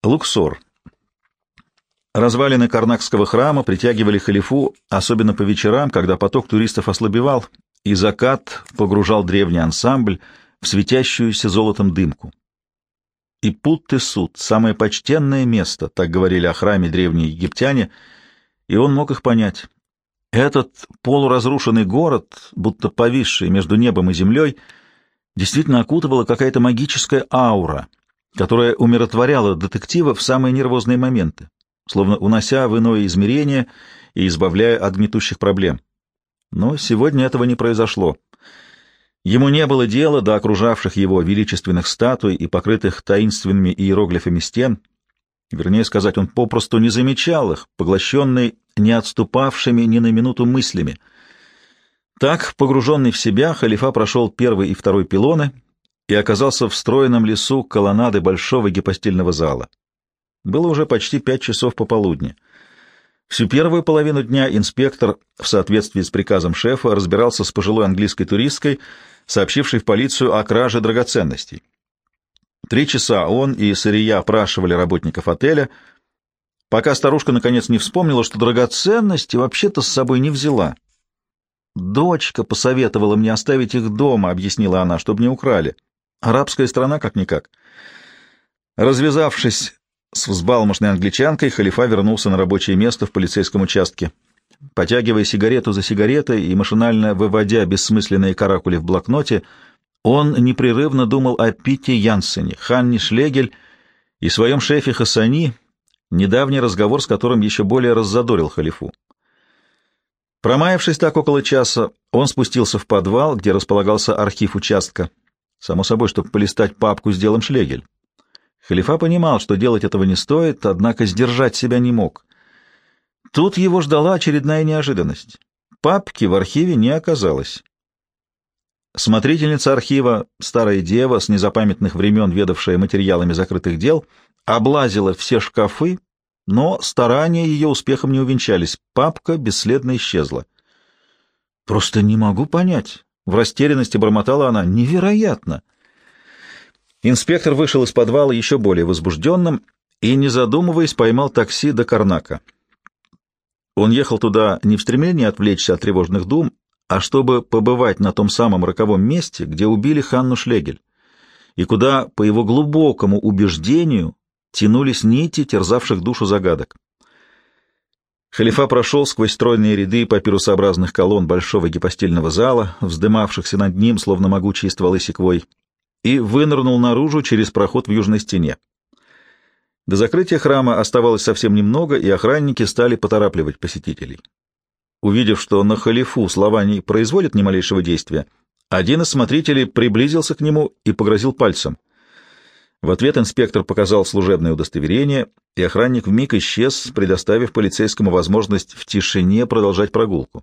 Луксор. Развалины Карнакского храма притягивали халифу, особенно по вечерам, когда поток туристов ослабевал, и закат погружал древний ансамбль в светящуюся золотом дымку. И Пут-Тесут — самое почтенное место, так говорили о храме древние египтяне, и он мог их понять. Этот полуразрушенный город, будто повисший между небом и землей, действительно окутывала какая-то магическая аура, которая умиротворяла детектива в самые нервозные моменты, словно унося в иное измерение и избавляя от гнетущих проблем. Но сегодня этого не произошло. Ему не было дела до окружавших его величественных статуй и покрытых таинственными иероглифами стен. Вернее сказать, он попросту не замечал их, поглощенный не отступавшими ни на минуту мыслями. Так, погруженный в себя, халифа прошел первый и второй пилоны и оказался в стройном лесу колоннады большого гипостильного зала. Было уже почти 5 часов пополудни. Всю первую половину дня инспектор, в соответствии с приказом шефа, разбирался с пожилой английской туристкой, сообщившей в полицию о краже драгоценностей. 3 часа он и сырья опрашивали работников отеля, пока старушка наконец не вспомнила, что драгоценности вообще-то с собой не взяла. «Дочка посоветовала мне оставить их дома», — объяснила она, — «чтобы не украли. Арабская страна как-никак». Развязавшись с взбалмошной англичанкой, халифа вернулся на рабочее место в полицейском участке. Потягивая сигарету за сигаретой и машинально выводя бессмысленные каракули в блокноте, он непрерывно думал о Пите Янсене, Ханне Шлегель и своем шефе Хасани, недавний разговор с которым еще более раззадорил халифу. Промаявшись так около часа, он спустился в подвал, где располагался архив участка, само собой, чтобы полистать папку с делом Шлегель. Халифа понимал, что делать этого не стоит, однако сдержать себя не мог. Тут его ждала очередная неожиданность. Папки в архиве не оказалось. Смотрительница архива, старая дева, с незапамятных времен ведавшая материалами закрытых дел, облазила все шкафы, но старания ее успехом не увенчались. Папка бесследно исчезла. «Просто не могу понять», — в растерянности бормотала она, — «невероятно». Инспектор вышел из подвала еще более возбужденным и, не задумываясь, поймал такси до Карнака. Он ехал туда не в стремлении отвлечься от тревожных дум, а чтобы побывать на том самом роковом месте, где убили Ханну Шлегель, и куда, по его глубокому убеждению, тянулись нити терзавших душу загадок. Халифа прошел сквозь стройные ряды папирусообразных колонн большого гипостильного зала, вздымавшихся над ним, словно могучие стволы секвой, и вынырнул наружу через проход в южной стене. До закрытия храма оставалось совсем немного, и охранники стали поторапливать посетителей. Увидев, что на халифу слова не производят ни малейшего действия, один из смотрителей приблизился к нему и погрозил пальцем. В ответ инспектор показал служебное удостоверение, и охранник вмиг исчез, предоставив полицейскому возможность в тишине продолжать прогулку.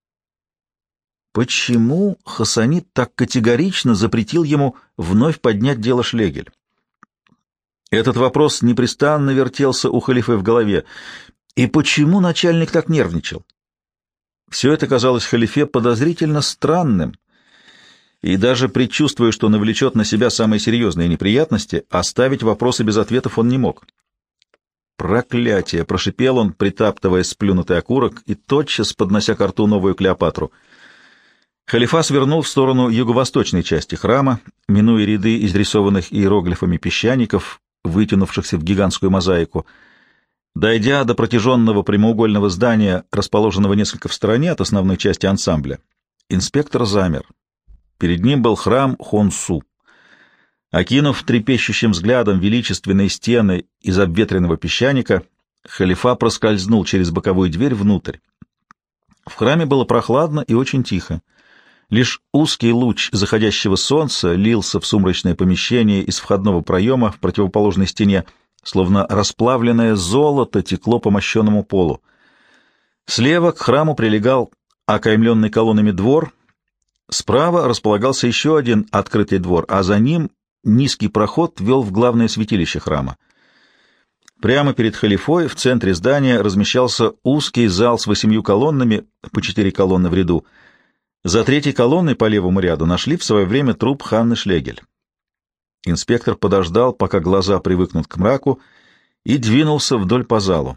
Почему Хасани так категорично запретил ему вновь поднять дело Шлегель? Этот вопрос непрестанно вертелся у халифы в голове. И почему начальник так нервничал? Все это казалось халифе подозрительно странным, и даже предчувствуя, что навлечет на себя самые серьезные неприятности, оставить вопросы без ответов он не мог. «Проклятие!» — прошипел он, притаптывая сплюнутый окурок и тотчас поднося ко рту новую Клеопатру. Халифа свернул в сторону юго-восточной части храма, минуя ряды изрисованных иероглифами песчаников, вытянувшихся в гигантскую мозаику. Дойдя до протяженного прямоугольного здания, расположенного несколько в стороне от основной части ансамбля, инспектор замер. Перед ним был храм Хонсу. Окинув трепещущим взглядом величественные стены из обветренного песчаника, халифа проскользнул через боковую дверь внутрь. В храме было прохладно и очень тихо. Лишь узкий луч заходящего солнца лился в сумрачное помещение из входного проема в противоположной стене, словно расплавленное золото текло по мощенному полу. Слева к храму прилегал окаймленный колоннами двор, справа располагался еще один открытый двор, а за ним низкий проход вел в главное святилище храма. Прямо перед халифой в центре здания размещался узкий зал с 8 колоннами, по 4 колонны в ряду. За третьей колонной по левому ряду нашли в свое время труп Ханны Шлегель. Инспектор подождал, пока глаза привыкнут к мраку, и двинулся вдоль по залу.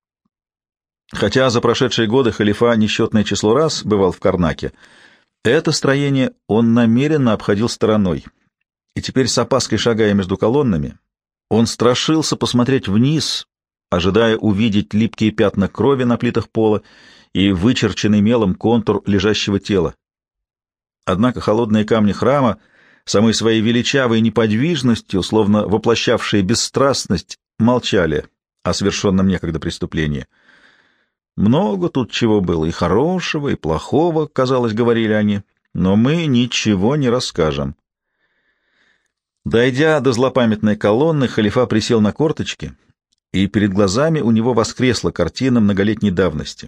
Хотя за прошедшие годы халифа несчетное число раз бывал в Карнаке, это строение он намеренно обходил стороной, и теперь с опаской шагая между колоннами, он страшился посмотреть вниз, ожидая увидеть липкие пятна крови на плитах пола и вычерченный мелом контур лежащего тела. Однако холодные камни храма, самой своей величавой неподвижностью, словно воплощавшие бесстрастность, молчали о совершенном некогда преступлении. Много тут чего было, и хорошего, и плохого, казалось, говорили они, но мы ничего не расскажем. Дойдя до злопамятной колонны, халифа присел на корточки, и перед глазами у него воскресла картина многолетней давности.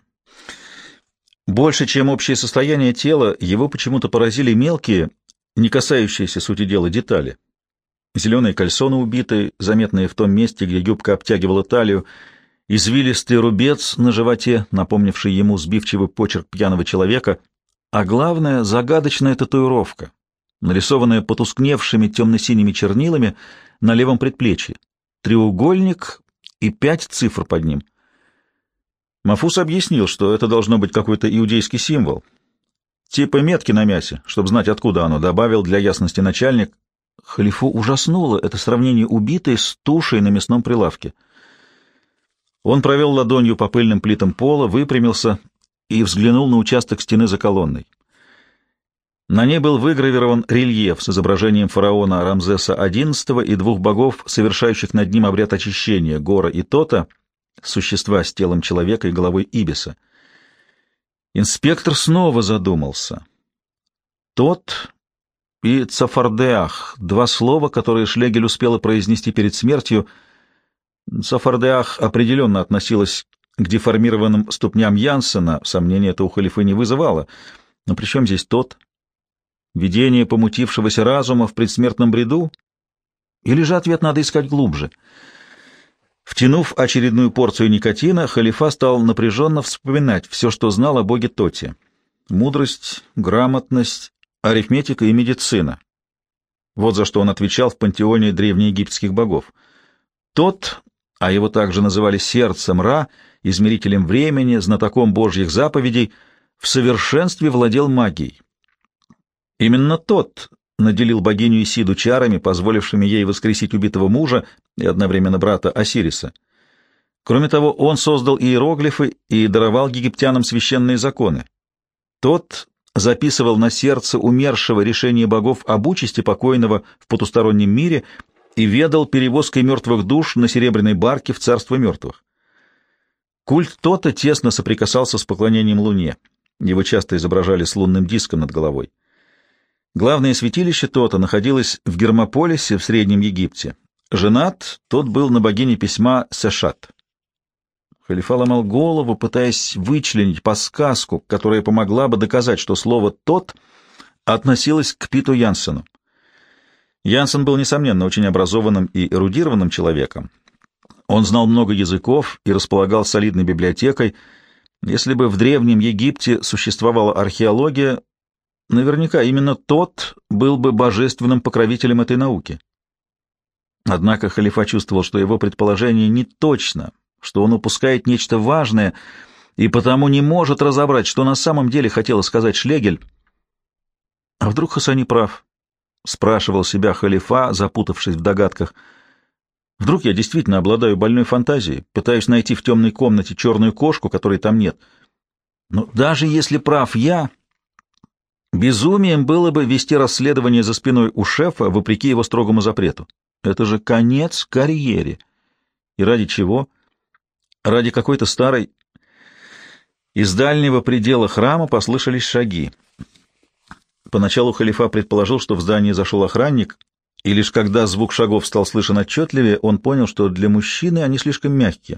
Больше, чем общее состояние тела, его почему-то поразили мелкие, не касающиеся сути дела детали. Зеленые кальсоны убитые, заметные в том месте, где юбка обтягивала талию, извилистый рубец на животе, напомнивший ему сбивчивый почерк пьяного человека, а главное — загадочная татуировка, нарисованная потускневшими темно-синими чернилами на левом предплечье, треугольник и 5 цифр под ним. Мафус объяснил, что это должно быть какой-то иудейский символ, типа метки на мясе, чтобы знать, откуда оно, добавил для ясности начальник. Халифу ужаснуло это сравнение убитой с тушей на мясном прилавке. Он провел ладонью по пыльным плитам пола, выпрямился и взглянул на участок стены за колонной. На ней был выгравирован рельеф с изображением фараона Рамзеса XI и 2 богов, совершающих над ним обряд очищения, Гора и Тота, существа с телом человека и головой ибиса. Инспектор снова задумался. Тот и Цафардеах — 2 слова, которые Шлегель успела произнести перед смертью. Цафардеах определенно относилась к деформированным ступням Янсена, сомнения это у халифы не вызывало. Но при чем здесь тот? Видение помутившегося разума в предсмертном бреду? Или же ответ надо искать глубже? Втянув очередную порцию никотина, халифа стал напряженно вспоминать все, что знал о боге Тоте. Мудрость, грамотность, арифметика и медицина. Вот за что он отвечал в пантеоне древнеегипетских богов. Тот, а его также называли сердцем Ра, измерителем времени, знатоком божьих заповедей, в совершенстве владел магией. Именно тот наделил богиню Исиду чарами, позволившими ей воскресить убитого мужа и одновременно брата Осириса. Кроме того, он создал иероглифы и даровал египтянам священные законы. Тот записывал на сердце умершего решение богов об участи покойного в потустороннем мире и ведал перевозкой мертвых душ на серебряной барке в царство мертвых. Культ Тота тесно соприкасался с поклонением Луне. Его часто изображали с лунным диском над головой. Главное святилище Тота находилось в Гермополисе в Среднем Египте. Женат тот был на богине письма Сешат. Халифа ломал голову, пытаясь вычленить подсказку, которая помогла бы доказать, что слово «тот» относилось к Питу Янсену. Янсен был, несомненно, очень образованным и эрудированным человеком. Он знал много языков и располагал солидной библиотекой. Если бы в Древнем Египте существовала археология, наверняка именно тот был бы божественным покровителем этой науки. Однако халифа чувствовал, что его предположение не точно, что он упускает нечто важное и потому не может разобрать, что на самом деле хотела сказать Шлегель. А вдруг Хасани прав? Спрашивал себя халифа, запутавшись в догадках. Вдруг я действительно обладаю больной фантазией, пытаюсь найти в темной комнате черную кошку, которой там нет. Но даже если прав я, безумием было бы вести расследование за спиной у шефа, вопреки его строгому запрету. Это же конец карьере. И ради чего? Ради какой-то старой... Из дальнего предела храма послышались шаги. Поначалу халифа предположил, что в здание зашел охранник, и лишь когда звук шагов стал слышен отчетливее, он понял, что для мужчины они слишком мягкие.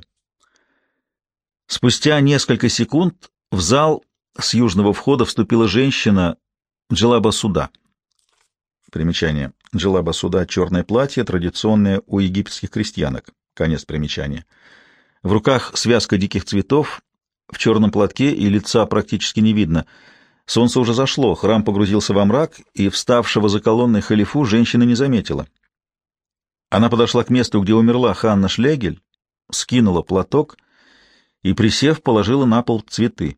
Спустя несколько секунд в зал с южного входа вступила женщина Джилаба Суда. Примечание. Джилаба Суда — черное платье, традиционное у египетских крестьянок. Конец примечания. В руках связка диких цветов, в черном платке, и лица практически не видно. Солнце уже зашло, храм погрузился во мрак, и вставшего за колонной халифу женщина не заметила. Она подошла к месту, где умерла Ханна Шлегель, скинула платок и, присев, положила на пол цветы.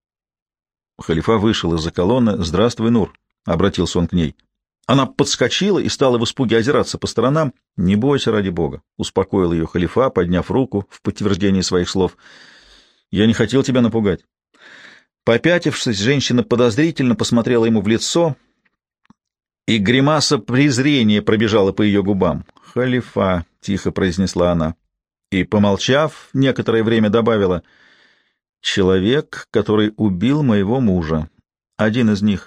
Халифа вышел из-за колонны. «Здравствуй, Нур», — обратился он к ней. Она подскочила и стала в испуге озираться по сторонам. «Не бойся, ради бога», — успокоил ее халифа, подняв руку в подтверждение своих слов. «Я не хотел тебя напугать». Попятившись, женщина подозрительно посмотрела ему в лицо, и гримаса презрения пробежала по ее губам. «Халифа», — тихо произнесла она, и, помолчав, некоторое время добавила: «Человек, который убил моего мужа. Один из них».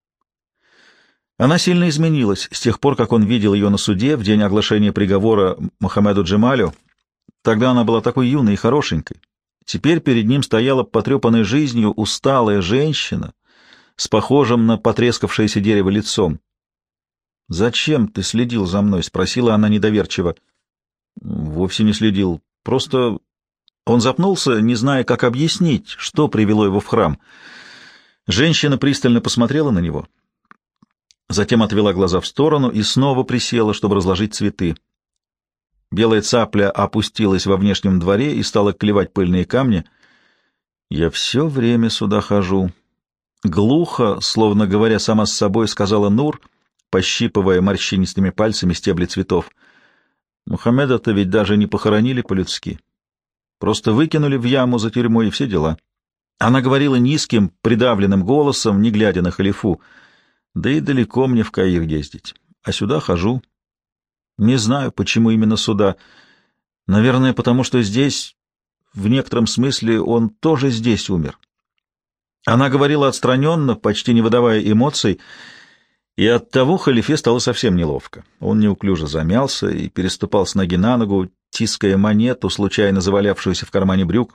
Она сильно изменилась с тех пор, как он видел ее на суде в день оглашения приговора Мухаммеду Джемалю. Тогда она была такой юной и хорошенькой. Теперь перед ним стояла потрепанной жизнью усталая женщина с похожим на потрескавшееся дерево лицом. «Зачем ты следил за мной?» — спросила она недоверчиво. «Вовсе не следил. Просто...» Он запнулся, не зная, как объяснить, что привело его в храм. Женщина пристально посмотрела на него, затем отвела глаза в сторону и снова присела, чтобы разложить цветы. Белая цапля опустилась во внешнем дворе и стала клевать пыльные камни. «Я все время сюда хожу». Глухо, словно говоря сама с собой, сказала Нур, пощипывая морщинистыми пальцами стебли цветов. «Мухаммеда-то ведь даже не похоронили по-людски. Просто выкинули в яму за тюрьмой, и все дела». Она говорила низким, придавленным голосом, не глядя на халифу. «Да и далеко мне в Каир ездить. А сюда хожу. Не знаю, почему именно сюда. Наверное, потому что здесь, в некотором смысле, он тоже здесь умер». Она говорила отстраненно, почти не выдавая эмоций, и оттого халифе стало совсем неловко. Он неуклюже замялся и переступал с ноги на ногу, тиская монету, случайно завалявшуюся в кармане брюк.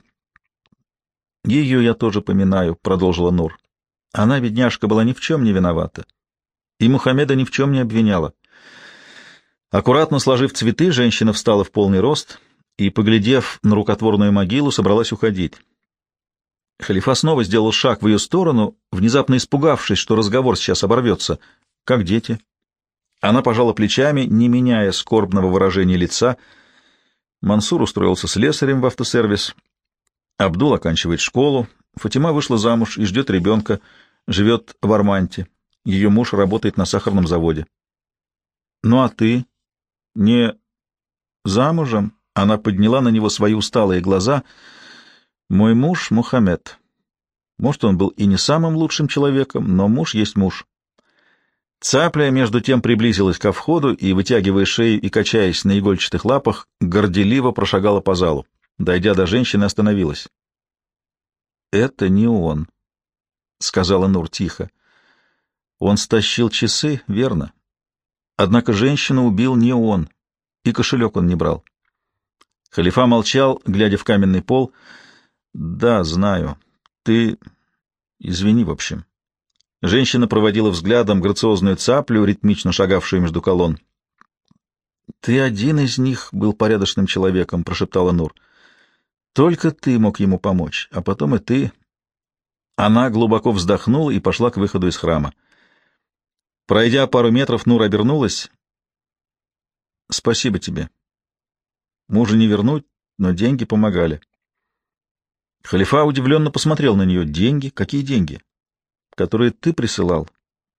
«Ее я тоже поминаю», — продолжила Нур. «Она, бедняжка, была ни в чем не виновата, и Мухаммеда ни в чем не обвиняла». Аккуратно сложив цветы, женщина встала в полный рост и, поглядев на рукотворную могилу, собралась уходить. Халифа снова сделал шаг в ее сторону, внезапно испугавшись, что разговор сейчас оборвется. «Как дети?» Она пожала плечами, не меняя скорбного выражения лица. Мансур устроился слесарем в автосервис. Абдул оканчивает школу. Фатима вышла замуж и ждет ребенка. Живет в Арманте. Ее муж работает на сахарном заводе. «Ну а ты? Не замужем?» Она подняла на него свои усталые глаза. «Мой муж — Мухаммед. Может, он был и не самым лучшим человеком, но муж есть муж». Цапля, между тем, приблизилась ко входу и, вытягивая шею и качаясь на игольчатых лапах, горделиво прошагала по залу. Дойдя до женщины, остановилась. «Это не он», — сказала Нур тихо. «Он стащил часы, верно? Однако женщину убил не он, и кошелек он не брал». Халифа молчал, глядя в каменный пол. «Да, знаю. Ты... Извини, в общем». Женщина проводила взглядом грациозную цаплю, ритмично шагавшую между колонн. «Ты один из них был порядочным человеком», — прошептала Нур. «Только ты мог ему помочь, а потом и ты». Она глубоко вздохнула и пошла к выходу из храма. Пройдя пару метров, Нур обернулась. «Спасибо тебе. Мужа не вернуть, но деньги помогали». Халифа удивленно посмотрел на нее. «Деньги? Какие деньги?» «Которые ты присылал.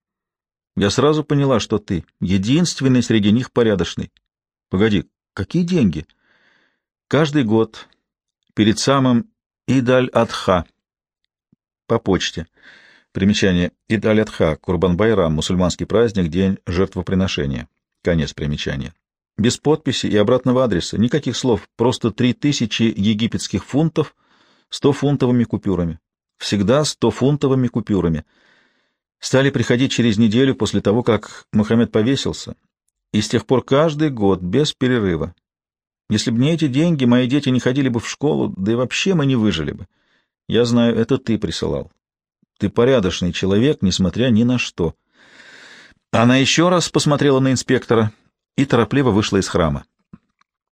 Я сразу поняла, что ты единственный среди них порядочный». «Погоди, какие деньги?» «Каждый год, перед самым Ид-аль-Адха, по почте». Примечание. Ид-аль-Адха, Курбан-Байрам, мусульманский праздник, день жертвоприношения. Конец примечания. Без подписи и обратного адреса, никаких слов, просто 3000 египетских фунтов 100-фунтовыми купюрами. Всегда 100-фунтовыми купюрами. Стали приходить через неделю после того, как Мухаммед повесился, и с тех пор каждый год, без перерыва. Если бы не эти деньги, мои дети не ходили бы в школу, да и вообще мы не выжили бы. Я знаю, это ты присылал. Ты порядочный человек, несмотря ни на что». Она еще раз посмотрела на инспектора и торопливо вышла из храма.